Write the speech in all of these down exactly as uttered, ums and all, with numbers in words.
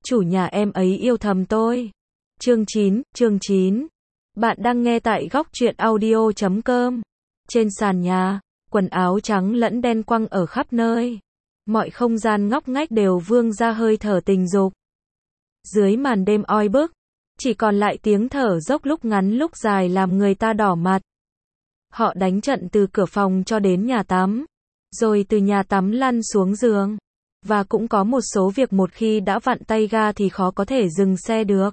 chủ nhà em ấy yêu thầm tôi. Chương chín, chương chín. Bạn đang nghe tại góc truyện audio chấm com. Trên sàn nhà, quần áo trắng lẫn đen quăng ở khắp nơi. Mọi không gian ngóc ngách đều vương ra hơi thở tình dục. Dưới màn đêm oi bức, chỉ còn lại tiếng thở dốc lúc ngắn lúc dài làm người ta đỏ mặt. Họ đánh trận từ cửa phòng cho đến nhà tắm, rồi từ nhà tắm lăn xuống giường. Và cũng có một số việc một khi đã vặn tay ga thì khó có thể dừng xe được.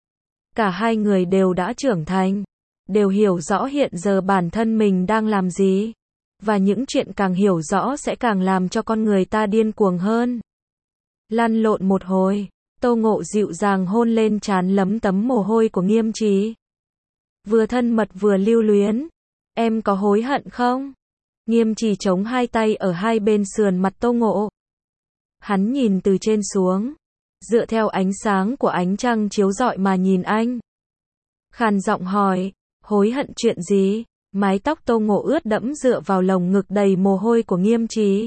Cả hai người đều đã trưởng thành, đều hiểu rõ hiện giờ bản thân mình đang làm gì. Và những chuyện càng hiểu rõ sẽ càng làm cho con người ta điên cuồng hơn. Lăn lộn một hồi, Tô Ngộ dịu dàng hôn lên trán lấm tấm mồ hôi của Nghiêm Trì. Vừa thân mật vừa lưu luyến. Em có hối hận không? Nghiêm Trì chống hai tay ở hai bên sườn mặt Tô Ngộ. Hắn nhìn từ trên xuống, dựa theo ánh sáng của ánh trăng chiếu rọi mà nhìn anh. Khàn giọng hỏi, hối hận chuyện gì? Mái tóc Tô Ngộ ướt đẫm dựa vào lồng ngực đầy mồ hôi của Nghiêm Trì.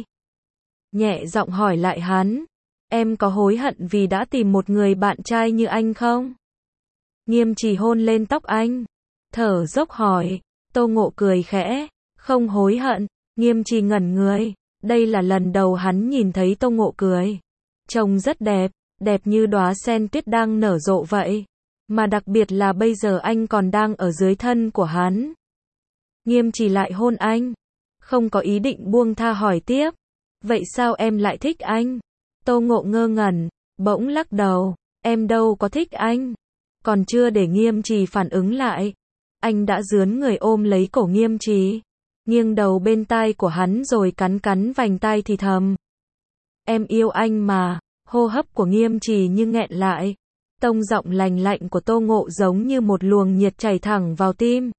Nhẹ giọng hỏi lại hắn, em có hối hận vì đã tìm một người bạn trai như anh không? Nghiêm Trì hôn lên tóc anh, thở dốc hỏi. Tô Ngộ cười khẽ, không hối hận. Nghiêm Trì ngẩn người, đây là lần đầu hắn nhìn thấy Tô Ngộ cười. Trông rất đẹp, đẹp như đóa sen tuyết đang nở rộ vậy. Mà đặc biệt là bây giờ anh còn đang ở dưới thân của hắn. Nghiêm Trì lại hôn anh, không có ý định buông tha hỏi tiếp. Vậy sao em lại thích anh? Tô Ngộ ngơ ngẩn, bỗng lắc đầu, em đâu có thích anh. Còn chưa để Nghiêm Trì phản ứng lại, anh đã rướn người ôm lấy cổ Nghiêm Trì, nghiêng đầu bên tai của hắn rồi cắn cắn vành tai thì thầm. Em yêu anh mà. Hô hấp của Nghiêm Trì như nghẹn lại. Tông giọng lành lạnh của Tô Ngộ giống như một luồng nhiệt chảy thẳng vào tim,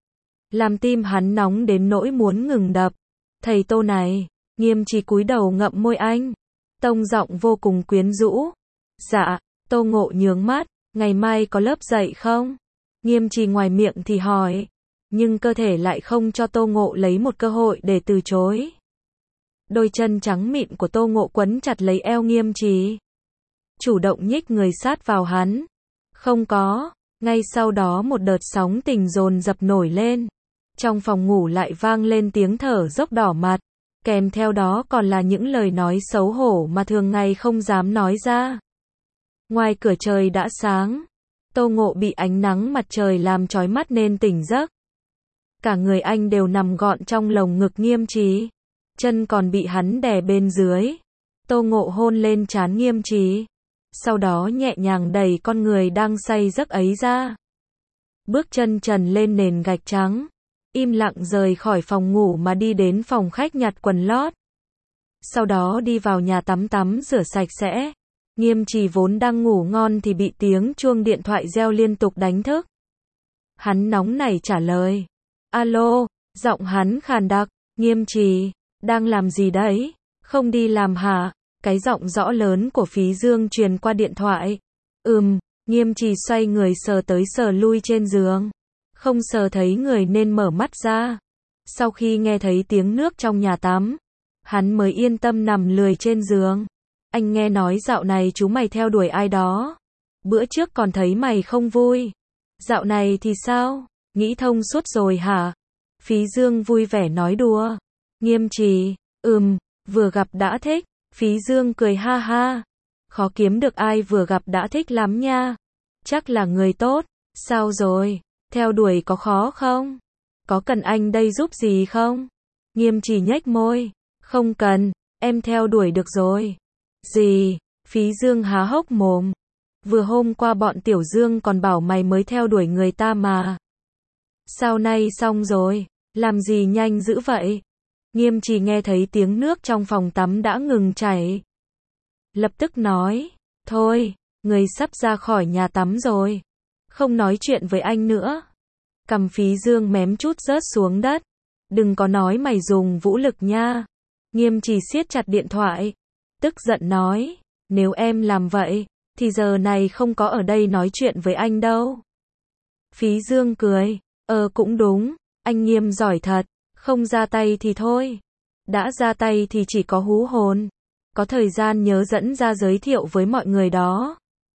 làm tim hắn nóng đến nỗi muốn ngừng đập. Thầy Tô này. Nghiêm Trì cúi đầu ngậm môi anh. Tông giọng vô cùng quyến rũ. Dạ. Tô Ngộ nhướng mắt, ngày mai có lớp dạy không? Nghiêm Trì ngoài miệng thì hỏi, nhưng cơ thể lại không cho Tô Ngộ lấy một cơ hội để từ chối. Đôi chân trắng mịn của Tô Ngộ quấn chặt lấy eo Nghiêm Trì, chủ động nhích người sát vào hắn. Không có. Ngay sau đó một đợt sóng tình dồn dập nổi lên. Trong phòng ngủ lại vang lên tiếng thở dốc đỏ mặt, kèm theo đó còn là những lời nói xấu hổ mà thường ngày không dám nói ra. Ngoài cửa trời đã sáng. Tô Ngộ bị ánh nắng mặt trời làm chói mắt nên tỉnh giấc. Cả người anh đều nằm gọn trong lồng ngực Nghiêm Trì, chân còn bị hắn đè bên dưới. Tô Ngộ hôn lên trán Nghiêm Trì, sau đó nhẹ nhàng đẩy con người đang say giấc ấy ra. Bước chân trần lên nền gạch trắng, im lặng rời khỏi phòng ngủ mà đi đến phòng khách nhặt quần lót. Sau đó đi vào nhà tắm tắm rửa sạch sẽ. Nghiêm Trì vốn đang ngủ ngon thì bị tiếng chuông điện thoại reo liên tục đánh thức. Hắn nóng nảy trả lời. Alo, giọng hắn khàn đặc. Nghiêm Trì, đang làm gì đấy? Không đi làm hả? Cái giọng rõ lớn của Phí Dương truyền qua điện thoại. Ừm. Nghiêm Trì xoay người sờ tới sờ lui trên giường, không sờ thấy người nên mở mắt ra. Sau khi nghe thấy tiếng nước trong nhà tắm, hắn mới yên tâm nằm lười trên giường. Anh nghe nói dạo này chú mày theo đuổi ai đó. Bữa trước còn thấy mày không vui. Dạo này thì sao? Nghĩ thông suốt rồi hả? Phí Dương vui vẻ nói đùa. Nghiêm Trì, ừm, vừa gặp đã thích. Phí Dương cười ha ha. Khó kiếm được ai vừa gặp đã thích lắm nha. Chắc là người tốt. Sao rồi? Theo đuổi có khó không? Có cần anh đây giúp gì không? Nghiêm Trì nhếch môi. Không cần, em theo đuổi được rồi. Gì? Phí Dương há hốc mồm. Vừa hôm qua bọn Tiểu Dương còn bảo mày mới theo đuổi người ta mà. Sao nay xong rồi? Làm gì nhanh dữ vậy? Nghiêm Trì nghe thấy tiếng nước trong phòng tắm đã ngừng chảy, lập tức nói, thôi, người sắp ra khỏi nhà tắm rồi, không nói chuyện với anh nữa. Cằm Phí Dương mém chút rớt xuống đất. Đừng có nói mày dùng vũ lực nha. Nghiêm Trì siết chặt điện thoại, tức giận nói, nếu em làm vậy, thì giờ này không có ở đây nói chuyện với anh đâu. Phí Dương cười, ờ cũng đúng, anh Nghiêm giỏi thật, không ra tay thì thôi. Đã ra tay thì chỉ có hú hồn. Có thời gian nhớ dẫn ra giới thiệu với mọi người đó.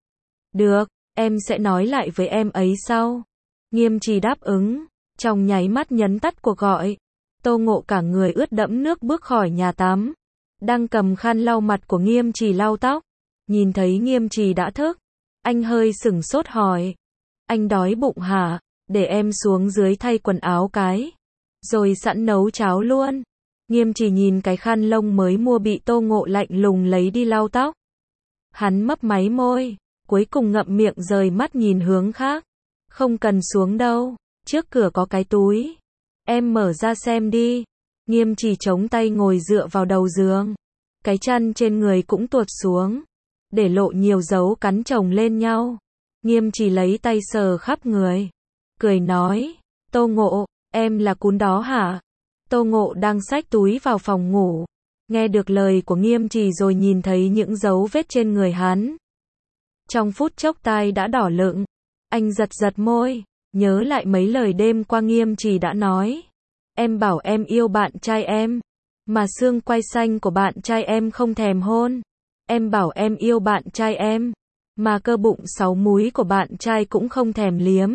Được, em sẽ nói lại với em ấy sau. Nghiêm trì đáp ứng, trong nháy mắt nhấn tắt cuộc gọi. Tô Ngộ cả người ướt đẫm nước bước khỏi nhà tắm. Đang cầm khăn lau mặt của Nghiêm trì lau tóc. Nhìn thấy Nghiêm trì đã thức. Anh hơi sửng sốt hỏi. Anh đói bụng hả? Để em xuống dưới thay quần áo cái. Rồi sẵn nấu cháo luôn. Nghiêm trì nhìn cái khăn lông mới mua bị Tô Ngộ lạnh lùng lấy đi lau tóc. Hắn mấp máy môi, cuối cùng ngậm miệng rời mắt nhìn hướng khác. Không cần xuống đâu, trước cửa có cái túi. Em mở ra xem đi. Nghiêm trì chống tay ngồi dựa vào đầu giường. Cái chăn trên người cũng tuột xuống, để lộ nhiều dấu cắn chồng lên nhau. Nghiêm trì lấy tay sờ khắp người. Cười nói, Tô Ngộ, em là cún đó hả? Tô Ngộ đang xách túi vào phòng ngủ. Nghe được lời của Nghiêm trì rồi nhìn thấy những dấu vết trên người hắn. Trong phút chốc tai đã đỏ lựng. Anh giật giật môi, nhớ lại mấy lời đêm qua Nghiêm trì đã nói. Em bảo em yêu bạn trai em, mà xương quai xanh của bạn trai em không thèm hôn. Em bảo em yêu bạn trai em, mà cơ bụng sáu múi của bạn trai cũng không thèm liếm.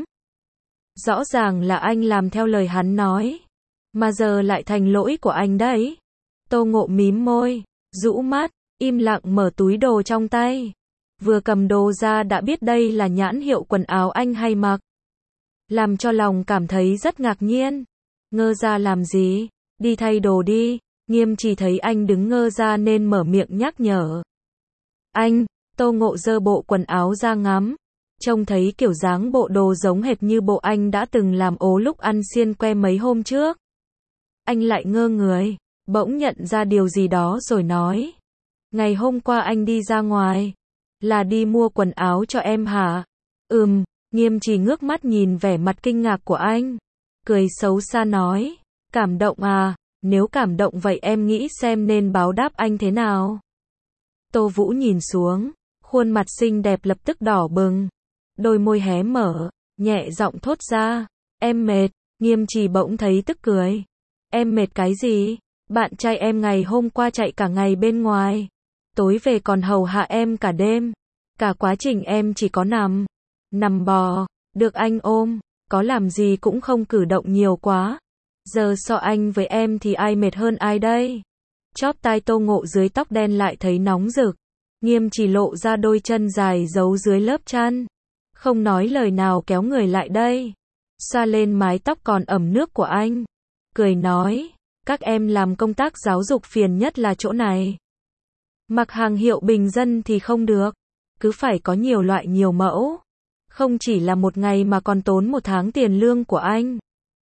Rõ ràng là anh làm theo lời hắn nói, mà giờ lại thành lỗi của anh đấy. Tô Ngộ mím môi, rũ mắt, im lặng mở túi đồ trong tay. Vừa cầm đồ ra đã biết đây là nhãn hiệu quần áo anh hay mặc. Làm cho lòng cảm thấy rất ngạc nhiên. Ngơ ra làm gì? Đi thay đồ đi. Nghiêm trì thấy anh đứng ngơ ra nên mở miệng nhắc nhở. Anh, Tô Ngộ giơ bộ quần áo ra ngắm. Trông thấy kiểu dáng bộ đồ giống hệt như bộ anh đã từng làm ố lúc ăn xiên que mấy hôm trước. Anh lại ngơ người, bỗng nhận ra điều gì đó rồi nói. Ngày hôm qua anh đi ra ngoài, là đi mua quần áo cho em hả? Ừm, Nghiêm trì ngước mắt nhìn vẻ mặt kinh ngạc của anh. Cười xấu xa nói, cảm động à, nếu cảm động vậy em nghĩ xem nên báo đáp anh thế nào? Tô Vũ nhìn xuống, khuôn mặt xinh đẹp lập tức đỏ bừng. Đôi môi hé mở, nhẹ giọng thốt ra, em mệt. Nghiêm trì bỗng thấy tức cười. Em mệt cái gì? Bạn trai em ngày hôm qua chạy cả ngày bên ngoài, tối về còn hầu hạ em cả đêm. Cả quá trình em chỉ có nằm, nằm bò, được anh ôm, có làm gì cũng không cử động nhiều quá. Giờ so anh với em thì ai mệt hơn ai đây? Chóp tai Tô Ngộ dưới tóc đen lại thấy nóng rực. Nghiêm trì lộ ra đôi chân dài giấu dưới lớp chăn. Không nói lời nào kéo người lại đây. Xoa lên mái tóc còn ẩm nước của anh. Cười nói, các em làm công tác giáo dục phiền nhất là chỗ này. Mặc hàng hiệu bình dân thì không được. Cứ phải có nhiều loại nhiều mẫu. Không chỉ là một ngày mà còn tốn một tháng tiền lương của anh.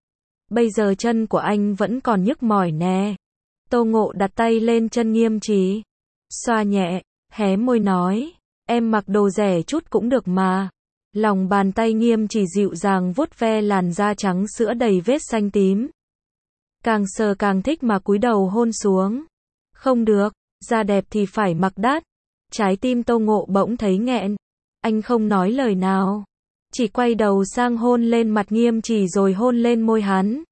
Bây giờ chân của anh vẫn còn nhức mỏi nè. Tô Ngộ đặt tay lên chân Nghiêm trì. Xoa nhẹ, hé môi nói. Em mặc đồ rẻ chút cũng được mà. Lòng bàn tay Nghiêm trì dịu dàng vuốt ve làn da trắng sữa đầy vết xanh tím. Càng sờ càng thích mà cúi đầu hôn xuống. Không được, da đẹp thì phải mặc đắt. Trái tim Tô Ngộ bỗng thấy nghẹn. Anh không nói lời nào, chỉ quay đầu sang hôn lên mặt Nghiêm trì rồi hôn lên môi hắn.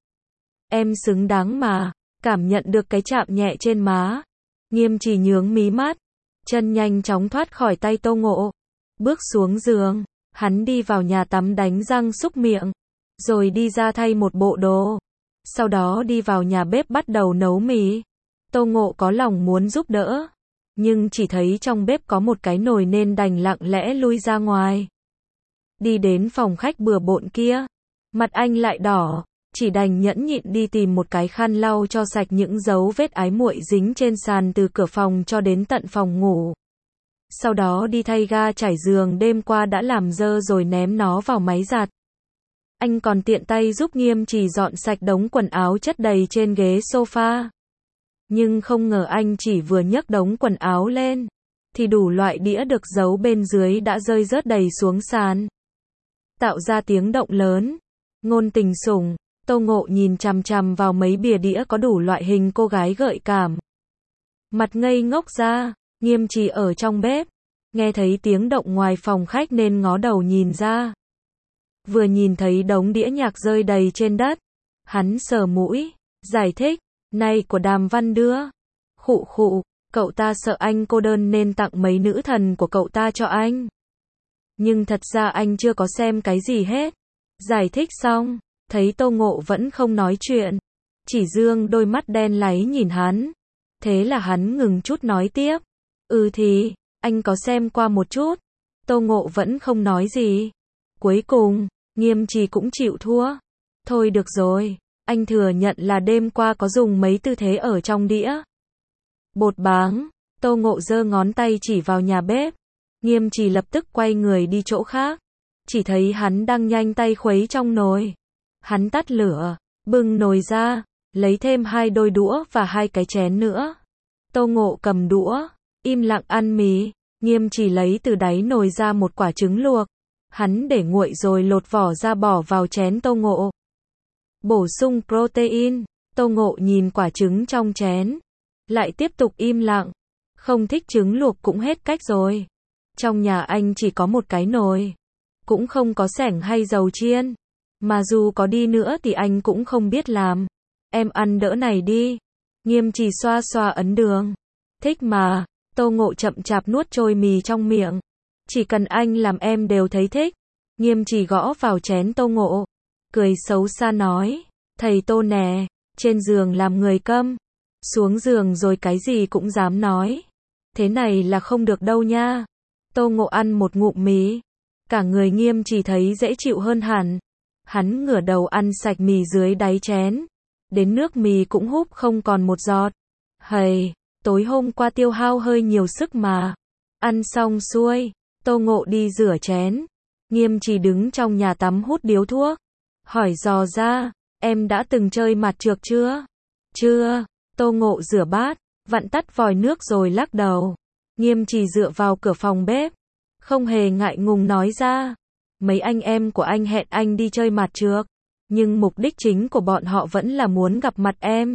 Em xứng đáng mà. Cảm nhận được cái chạm nhẹ trên má, Nghiêm trì nhướng mí mắt, chân nhanh chóng thoát khỏi tay Tô Ngộ. Bước xuống giường, hắn đi vào nhà tắm đánh răng súc miệng, rồi đi ra thay một bộ đồ. Sau đó đi vào nhà bếp bắt đầu nấu mì. Tô Ngộ có lòng muốn giúp đỡ, nhưng chỉ thấy trong bếp có một cái nồi nên đành lặng lẽ lui ra ngoài. Đi đến phòng khách bừa bộn kia, mặt anh lại đỏ, chỉ đành nhẫn nhịn đi tìm một cái khăn lau cho sạch những dấu vết ái muội dính trên sàn từ cửa phòng cho đến tận phòng ngủ. Sau đó đi thay ga trải giường đêm qua đã làm dơ rồi ném nó vào máy giặt. Anh còn tiện tay giúp Nghiêm trì dọn sạch đống quần áo chất đầy trên ghế sofa. Nhưng không ngờ anh chỉ vừa nhấc đống quần áo lên, thì đủ loại đĩa được giấu bên dưới đã rơi rớt đầy xuống sàn, tạo ra tiếng động lớn. Ngôn tình sủng, Tô Ngộ nhìn chằm chằm vào mấy bìa đĩa có đủ loại hình cô gái gợi cảm. Mặt ngây ngốc ra. Nghiêm trì ở trong bếp, nghe thấy tiếng động ngoài phòng khách nên ngó đầu nhìn ra. Vừa nhìn thấy đống đĩa nhạc rơi đầy trên đất, hắn sờ mũi, giải thích, này của Đàm Văn đưa. Khụ khụ, cậu ta sợ anh cô đơn nên tặng mấy nữ thần của cậu ta cho anh. Nhưng thật ra anh chưa có xem cái gì hết. Giải thích xong, thấy Tô Ngộ vẫn không nói chuyện. Chỉ dương đôi mắt đen láy nhìn hắn. Thế là hắn ngừng chút nói tiếp. Ừ thì, anh có xem qua một chút. Tô Ngộ vẫn không nói gì. Cuối cùng, Nghiêm Trì cũng chịu thua. Thôi được rồi, anh thừa nhận là đêm qua có dùng mấy tư thế ở trong đĩa. Bột báng, Tô Ngộ giơ ngón tay chỉ vào nhà bếp. Nghiêm Trì lập tức quay người đi chỗ khác. Chỉ thấy hắn đang nhanh tay khuấy trong nồi. Hắn tắt lửa, bưng nồi ra, lấy thêm hai đôi đũa và hai cái chén nữa. Tô Ngộ cầm đũa, im lặng ăn mì. Nghiêm Trì lấy từ đáy nồi ra một quả trứng luộc. Hắn để nguội rồi lột vỏ ra bỏ vào chén Tô Ngộ. Bổ sung protein. Tô Ngộ nhìn quả trứng trong chén, lại tiếp tục im lặng. Không thích trứng luộc cũng hết cách rồi. Trong nhà anh chỉ có một cái nồi, cũng không có xẻng hay dầu chiên. Mà dù có đi nữa thì anh cũng không biết làm. Em ăn đỡ này đi. Nghiêm Trì xoa xoa ấn đường. Thích mà. Tô Ngộ chậm chạp nuốt trôi mì trong miệng. Chỉ cần anh làm em đều thấy thích. Nghiêm Trì gõ vào chén Tô Ngộ, cười xấu xa nói, thầy Tô nè, trên giường làm người câm, xuống giường rồi cái gì cũng dám nói. Thế này là không được đâu nha. Tô Ngộ ăn một ngụm mì, cả người Nghiêm Trì thấy dễ chịu hơn hẳn. Hắn ngửa đầu ăn sạch mì dưới đáy chén, đến nước mì cũng húp không còn một giọt. Hầy, tối hôm qua tiêu hao hơi nhiều sức mà. Ăn xong xuôi, Tô Ngộ đi rửa chén. Nghiêm Trì đứng trong nhà tắm hút điếu thuốc, hỏi dò ra, em đã từng chơi mặt trược chưa? Chưa. Tô Ngộ rửa bát, vặn tắt vòi nước rồi lắc đầu. Nghiêm Trì dựa vào cửa phòng bếp, không hề ngại ngùng nói ra, mấy anh em của anh hẹn anh đi chơi mặt trược, nhưng mục đích chính của bọn họ vẫn là muốn gặp mặt em.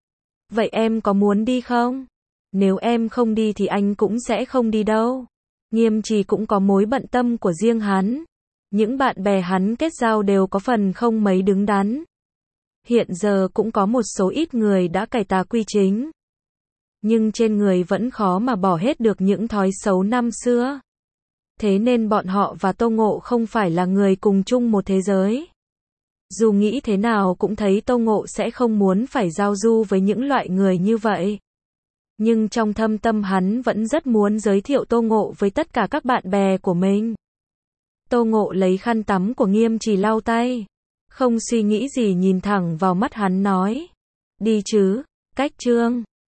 Vậy em có muốn đi không? Nếu em không đi thì anh cũng sẽ không đi đâu. Nghiêm Trì cũng có mối bận tâm của riêng hắn. Những bạn bè hắn kết giao đều có phần không mấy đứng đắn. Hiện giờ cũng có một số ít người đã cải tà quy chính. Nhưng trên người vẫn khó mà bỏ hết được những thói xấu năm xưa. Thế nên bọn họ và Tô Ngộ không phải là người cùng chung một thế giới. Dù nghĩ thế nào cũng thấy Tô Ngộ sẽ không muốn phải giao du với những loại người như vậy. Nhưng trong thâm tâm hắn vẫn rất muốn giới thiệu Tô Ngộ với tất cả các bạn bè của mình. Tô Ngộ lấy khăn tắm của Nghiêm Trì lau tay. Không suy nghĩ gì nhìn thẳng vào mắt hắn nói. Đi chứ, cách Trương.